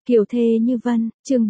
Kiều thê như vân, chương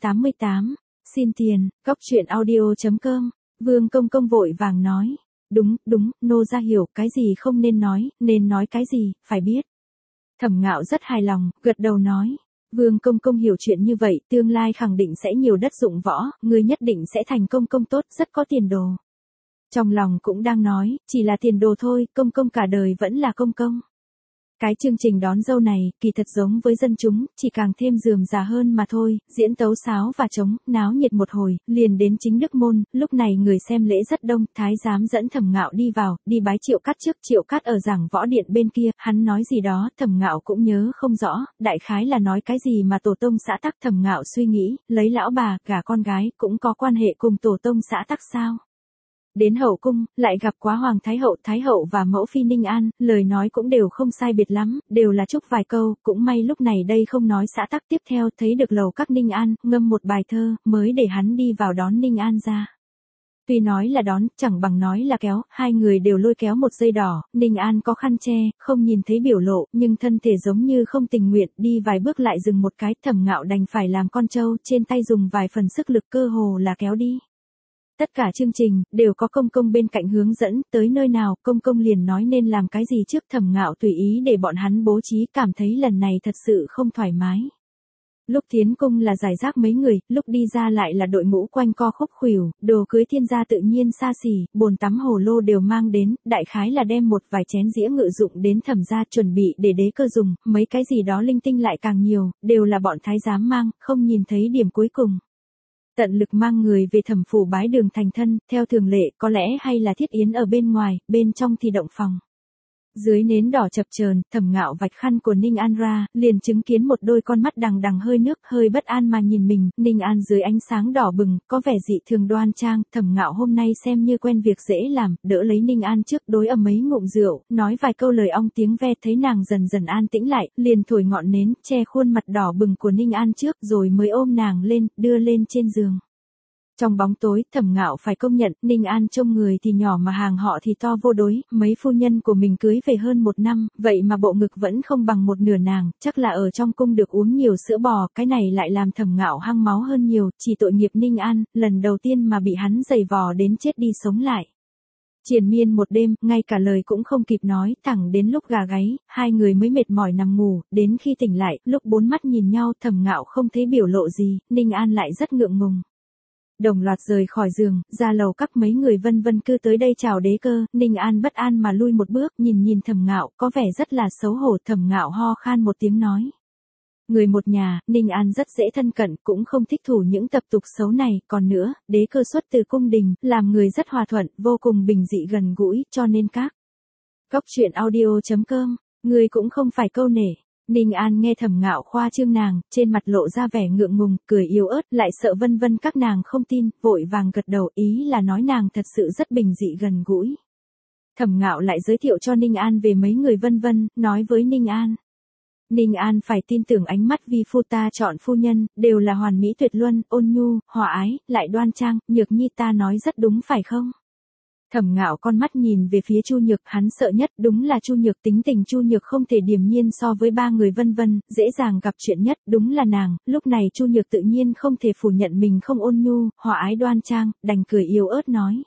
488, xin tiền, góc truyện audio.com, Vương Công Công vội vàng nói, đúng, nô gia hiểu, cái gì không nên nói cái gì, phải biết. Thẩm Ngạo rất hài lòng, gật đầu nói, Vương Công Công hiểu chuyện như vậy, tương lai khẳng định sẽ nhiều đất dụng võ, người nhất định sẽ thành công công tốt, rất có tiền đồ. Trong lòng cũng đang nói, chỉ là tiền đồ thôi, công công cả đời vẫn là công công. Cái chương trình đón dâu này, kỳ thật giống với dân chúng, chỉ càng thêm rườm rà hơn mà thôi, diễn tấu sáo và trống, náo nhiệt một hồi, liền đến chính Đức Môn, lúc này người xem lễ rất đông, thái giám dẫn Thẩm Ngạo đi vào, đi bái Triệu Cát trước, Triệu Cát ở giảng võ điện bên kia, hắn nói gì đó, Thẩm Ngạo cũng nhớ không rõ, đại khái là nói cái gì mà tổ tông xã tắc. Thẩm Ngạo suy nghĩ, lấy lão bà, gả con gái, cũng có quan hệ cùng tổ tông xã tắc sao? Đến hậu cung, lại gặp quá Hoàng Thái Hậu và mẫu phi Ninh An, lời nói cũng đều không sai biệt lắm, đều là chúc vài câu, cũng may lúc này đây không nói xã tắc. Tiếp theo thấy được lầu các Ninh An, ngâm một bài thơ, mới để hắn đi vào đón Ninh An ra. Tuy nói là đón, chẳng bằng nói là kéo, hai người đều lôi kéo một dây đỏ, Ninh An có khăn che, không nhìn thấy biểu lộ, nhưng thân thể giống như không tình nguyện, đi vài bước lại dừng một cái, Thẩm Ngạo đành phải làm con trâu, trên tay dùng vài phần sức lực cơ hồ là kéo đi. Tất cả chương trình, đều có công công bên cạnh hướng dẫn, tới nơi nào, công công liền nói nên làm cái gì trước. Thẩm Ngạo tùy ý để bọn hắn bố trí, cảm thấy lần này thật sự không thoải mái. Lúc tiến cung là giải rác mấy người, lúc đi ra lại là đội ngũ quanh co khúc khuỷu, đồ cưới thiên gia tự nhiên xa xỉ, bồn tắm hồ lô đều mang đến, đại khái là đem một vài chén dĩa ngự dụng đến Thẩm gia chuẩn bị để đế cơ dùng, mấy cái gì đó linh tinh lại càng nhiều, đều là bọn thái giám mang, không nhìn thấy điểm cuối cùng. Tận lực mang người về Thẩm phủ bái đường thành thân, theo thường lệ, có lẽ hay là thiết yến ở bên ngoài, bên trong thì động phòng. Dưới nến đỏ chập chờn, Thẩm Ngạo vạch khăn của Ninh An ra, liền chứng kiến một đôi con mắt đằng đằng hơi nước, hơi bất an mà nhìn mình. Ninh An dưới ánh sáng đỏ bừng, có vẻ dị thường đoan trang. Thẩm Ngạo hôm nay xem như quen việc dễ làm, đỡ lấy Ninh An trước, đối ầm mấy ngụm rượu, nói vài câu lời ong tiếng ve, thấy nàng dần dần an tĩnh lại, liền thổi ngọn nến, che khuôn mặt đỏ bừng của Ninh An trước, rồi mới ôm nàng lên, đưa lên trên giường. Trong bóng tối, Thẩm Ngạo phải công nhận, Ninh An trông người thì nhỏ mà hàng họ thì to vô đối, mấy phu nhân của mình cưới về hơn 1 năm, vậy mà bộ ngực vẫn không bằng một nửa nàng, chắc là ở trong cung được uống nhiều sữa bò, cái này lại làm Thẩm Ngạo hăng máu hơn nhiều, chỉ tội nghiệp Ninh An, lần đầu tiên mà bị hắn giày vò đến chết đi sống lại. Triền miên một đêm, ngay cả lời cũng không kịp nói, thẳng đến lúc gà gáy, hai người mới mệt mỏi nằm ngủ, đến khi tỉnh lại, lúc bốn mắt nhìn nhau, Thẩm Ngạo không thấy biểu lộ gì, Ninh An lại rất ngượng ngùng. Đồng loạt rời khỏi giường, ra lầu các mấy người vân vân cư tới đây chào đế cơ, Ninh An bất an mà lui một bước, nhìn Thẩm Ngạo, có vẻ rất là xấu hổ. Thẩm Ngạo ho khan một tiếng nói. Người một nhà, Ninh An rất dễ thân cận, cũng không thích thủ những tập tục xấu này, còn nữa, đế cơ xuất từ cung đình, làm người rất hòa thuận, vô cùng bình dị gần gũi, cho nên các góc truyện audio.com, người cũng không phải câu nể. Ninh An nghe Thẩm Ngạo khoa trương nàng, trên mặt lộ ra vẻ ngượng ngùng, cười yếu ớt, lại sợ vân vân các nàng không tin, vội vàng gật đầu, ý là nói nàng thật sự rất bình dị gần gũi. Thẩm Ngạo lại giới thiệu cho Ninh An về mấy người vân vân, nói với Ninh An. Ninh An phải tin tưởng ánh mắt vi phu ta chọn phu nhân, đều là hoàn mỹ tuyệt luân, ôn nhu, hòa ái, lại đoan trang, Nhược Nhi ta nói rất đúng phải không? Thẩm Ngạo con mắt nhìn về phía Chu Nhược, hắn sợ nhất đúng là Chu Nhược, tính tình Chu Nhược không thể điềm nhiên so với ba người vân vân, dễ dàng gặp chuyện nhất đúng là nàng, lúc này Chu Nhược tự nhiên không thể phủ nhận mình không ôn nhu, hòa ái đoan trang, đành cười yếu ớt nói.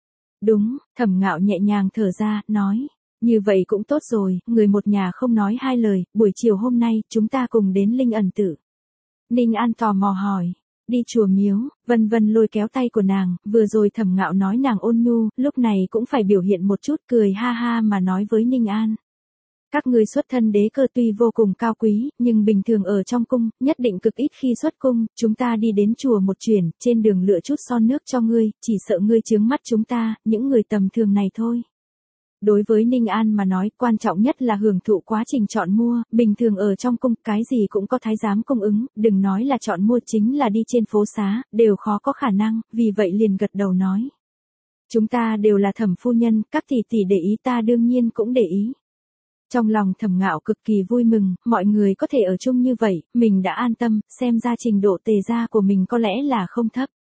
Đúng, Thẩm Ngạo nhẹ nhàng thở ra, nói, như vậy cũng tốt rồi, người một nhà không nói hai lời, buổi chiều hôm nay, chúng ta cùng đến Linh Ẩn Tử. Ninh An tò mò hỏi. Đi chùa miếu, vân vân lôi kéo tay của nàng, vừa rồi Thẩm Ngạo nói nàng ôn nhu, lúc này cũng phải biểu hiện một chút, cười ha ha mà nói với Ninh An. Các ngươi xuất thân đế cơ tuy vô cùng cao quý, nhưng bình thường ở trong cung, nhất định cực ít khi xuất cung, chúng ta đi đến chùa một chuyến, trên đường lựa chút son nước cho ngươi, chỉ sợ ngươi chướng mắt chúng ta, những người tầm thường này thôi. Đối với Ninh An mà nói, quan trọng nhất là hưởng thụ quá trình chọn mua, bình thường ở trong cung, cái gì cũng có thái giám cung ứng, đừng nói là chọn mua, chính là đi trên phố xá, đều khó có khả năng, vì vậy liền gật đầu nói. Chúng ta đều là Thẩm phu nhân, các tỷ tỷ để ý ta đương nhiên cũng để ý. Trong lòng Thẩm Ngạo cực kỳ vui mừng, mọi người có thể ở chung như vậy, mình đã an tâm, xem ra trình độ tề gia của mình có lẽ là không thấp.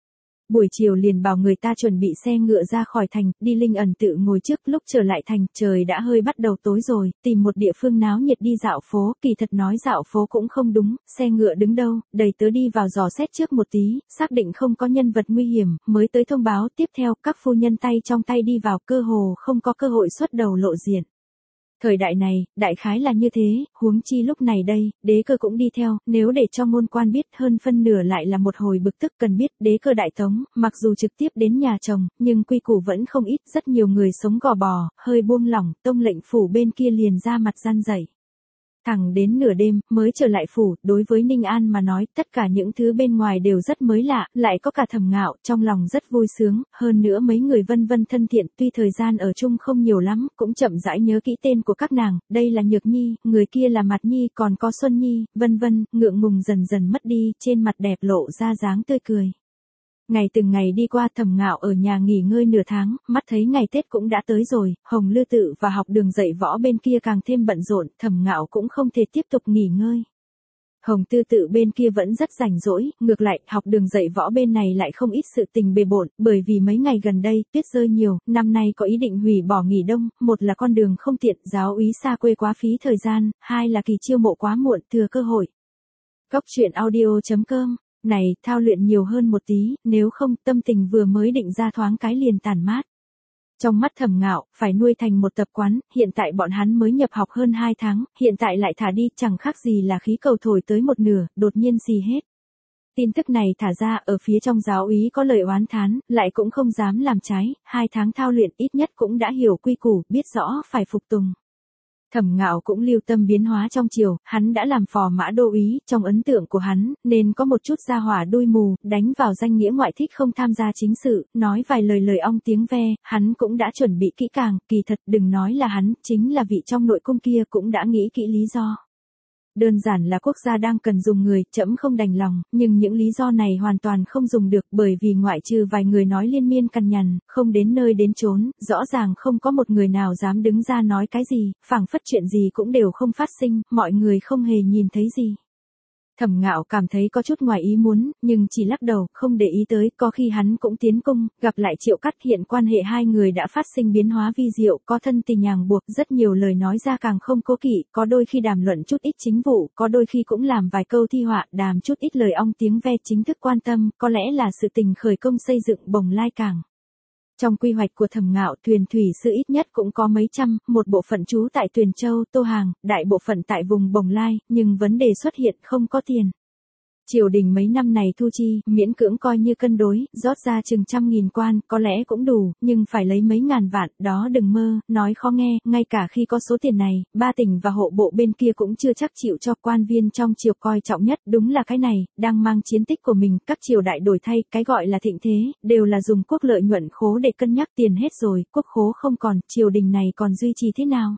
Buổi chiều liền bảo người ta chuẩn bị xe ngựa ra khỏi thành, đi Linh Ẩn tự ngồi trước. Lúc trở lại thành, trời đã hơi bắt đầu tối rồi, tìm một địa phương náo nhiệt đi dạo phố. Kỳ thật nói dạo phố cũng không đúng, xe ngựa đứng đâu, đầy tớ đi vào dò xét trước một tí, xác định không có nhân vật nguy hiểm, mới tới thông báo. Tiếp theo, các phu nhân tay trong tay đi vào, cơ hồ không có cơ hội xuất đầu lộ diện. Thời đại này, đại khái là như thế, huống chi lúc này đây, đế cơ cũng đi theo, nếu để cho ngôn quan biết, hơn phân nửa lại là một hồi bực tức. Cần biết, đế cơ đại tống, mặc dù trực tiếp đến nhà chồng, nhưng quy củ vẫn không ít, rất nhiều người sống gò bò, hơi buông lỏng, tông lệnh phủ bên kia liền ra mặt gian dạy. Thẳng đến nửa đêm, mới trở lại phủ. Đối với Ninh An mà nói, tất cả những thứ bên ngoài đều rất mới lạ, lại có cả Thẩm Ngạo, trong lòng rất vui sướng, hơn nữa mấy người vân vân thân thiện, tuy thời gian ở chung không nhiều lắm, cũng chậm rãi nhớ kỹ tên của các nàng, đây là Nhược Nhi, người kia là Mạt Nhi, còn có Xuân Nhi, vân vân, ngượng ngùng dần dần mất đi, trên mặt đẹp lộ ra dáng tươi cười. Ngày từng ngày đi qua, Thẩm Ngạo ở nhà nghỉ ngơi nửa tháng, mắt thấy ngày Tết cũng đã tới rồi, Hồng Lư Tự và học đường dạy võ bên kia càng thêm bận rộn, Thẩm Ngạo cũng không thể tiếp tục nghỉ ngơi. Hồng Tư Tự bên kia vẫn rất rảnh rỗi, ngược lại, học đường dạy võ bên này lại không ít sự tình bề bộn, bởi vì mấy ngày gần đây, tuyết rơi nhiều, năm nay có ý định hủy bỏ nghỉ đông, một là con đường không tiện, giáo úy xa quê quá phí thời gian, hai là kỳ chiêu mộ quá muộn, thừa cơ hội. Góc truyện audio.com Này, thao luyện nhiều hơn một tí, nếu không, tâm tình vừa mới định ra thoáng cái liền tản mát. Trong mắt Thẩm Ngạo, phải nuôi thành một tập quán, hiện tại bọn hắn mới nhập học hơn 2 tháng, hiện tại lại thả đi, chẳng khác gì là khí cầu thổi tới một nửa, đột nhiên xì hết. Tin tức này thả ra, ở phía trong giáo úy có lời oán thán, lại cũng không dám làm trái, 2 tháng thao luyện ít nhất cũng đã hiểu quy củ, biết rõ phải phục tùng. Thẩm Ngạo cũng lưu tâm biến hóa trong triều, hắn đã làm phò mã đô úy, trong ấn tượng của hắn, nên có một chút gia hỏa đuôi mù, đánh vào danh nghĩa ngoại thích không tham gia chính sự, nói vài lời ong tiếng ve, hắn cũng đã chuẩn bị kỹ càng, kỳ thật đừng nói là hắn, chính là vị trong nội cung kia cũng đã nghĩ kỹ lý do. Đơn giản là quốc gia đang cần dùng người, trẫm không đành lòng, nhưng những lý do này hoàn toàn không dùng được, bởi vì ngoại trừ vài người nói liên miên cằn nhằn, không đến nơi đến chốn, rõ ràng không có một người nào dám đứng ra nói cái gì, phảng phất chuyện gì cũng đều không phát sinh, mọi người không hề nhìn thấy gì. Thẩm Ngạo cảm thấy có chút ngoài ý muốn, nhưng chỉ lắc đầu, không để ý tới, có khi hắn cũng tiến cung, gặp lại Triệu Cắt, hiện quan hệ hai người đã phát sinh biến hóa vi diệu, có thân tình nhàng buộc, rất nhiều lời nói ra càng không cố kỵ, có đôi khi đàm luận chút ít chính vụ, có đôi khi cũng làm vài câu thi họa, đàm chút ít lời ong tiếng ve chính thức quan tâm, có lẽ là sự tình khởi công xây dựng Bồng Lai Cảng. Trong quy hoạch của Thẩm Ngạo, thuyền thủy sư ít nhất cũng có mấy trăm, một bộ phận trú tại Tuyền Châu, Tô Hàng, đại bộ phận tại vùng Bồng Lai, nhưng vấn đề xuất hiện không có tiền. Triều đình mấy năm này thu chi, miễn cưỡng coi như cân đối, rót ra chừng 100.000 quan, có lẽ cũng đủ, nhưng phải lấy mấy ngàn vạn, đó đừng mơ, nói khó nghe, ngay cả khi có số tiền này, ba tỉnh và hộ bộ bên kia cũng chưa chắc chịu cho. Quan viên trong triều coi trọng nhất, đúng là cái này, đang mang chiến tích của mình, các triều đại đổi thay, cái gọi là thịnh thế, đều là dùng quốc lợi nhuận khố để cân nhắc, tiền hết rồi, quốc khố không còn, triều đình này còn duy trì thế nào?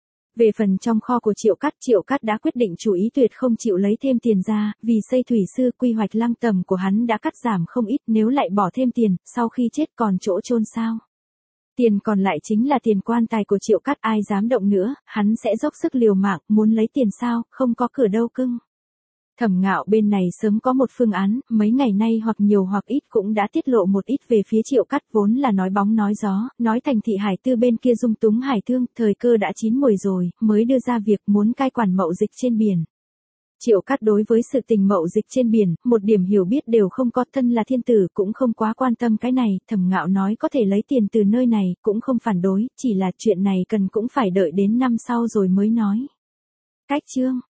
Về phần trong kho của Triệu Cắt đã quyết định chủ ý tuyệt không chịu lấy thêm tiền ra, vì xây thủy sư, quy hoạch lăng tầm của hắn đã cắt giảm không ít, nếu lại bỏ thêm tiền, sau khi chết còn chỗ chôn sao? Tiền còn lại chính là tiền quan tài của Triệu Cắt, ai dám động nữa, hắn sẽ dốc sức liều mạng, muốn lấy tiền sao, không có cửa đâu cưng. Thẩm Ngạo bên này sớm có một phương án, mấy ngày nay hoặc nhiều hoặc ít cũng đã tiết lộ một ít về phía Triệu Cắt, vốn là nói bóng nói gió, nói thành thị Hải Tư bên kia dung túng hải thương, thời cơ đã chín muồi rồi, mới đưa ra việc muốn cai quản mậu dịch trên biển. Triệu Cắt đối với sự tình mậu dịch trên biển, một điểm hiểu biết đều không có, thân là thiên tử cũng không quá quan tâm cái này, Thẩm Ngạo nói có thể lấy tiền từ nơi này, cũng không phản đối, chỉ là chuyện này cần cũng phải đợi đến năm sau rồi mới nói. Cách chương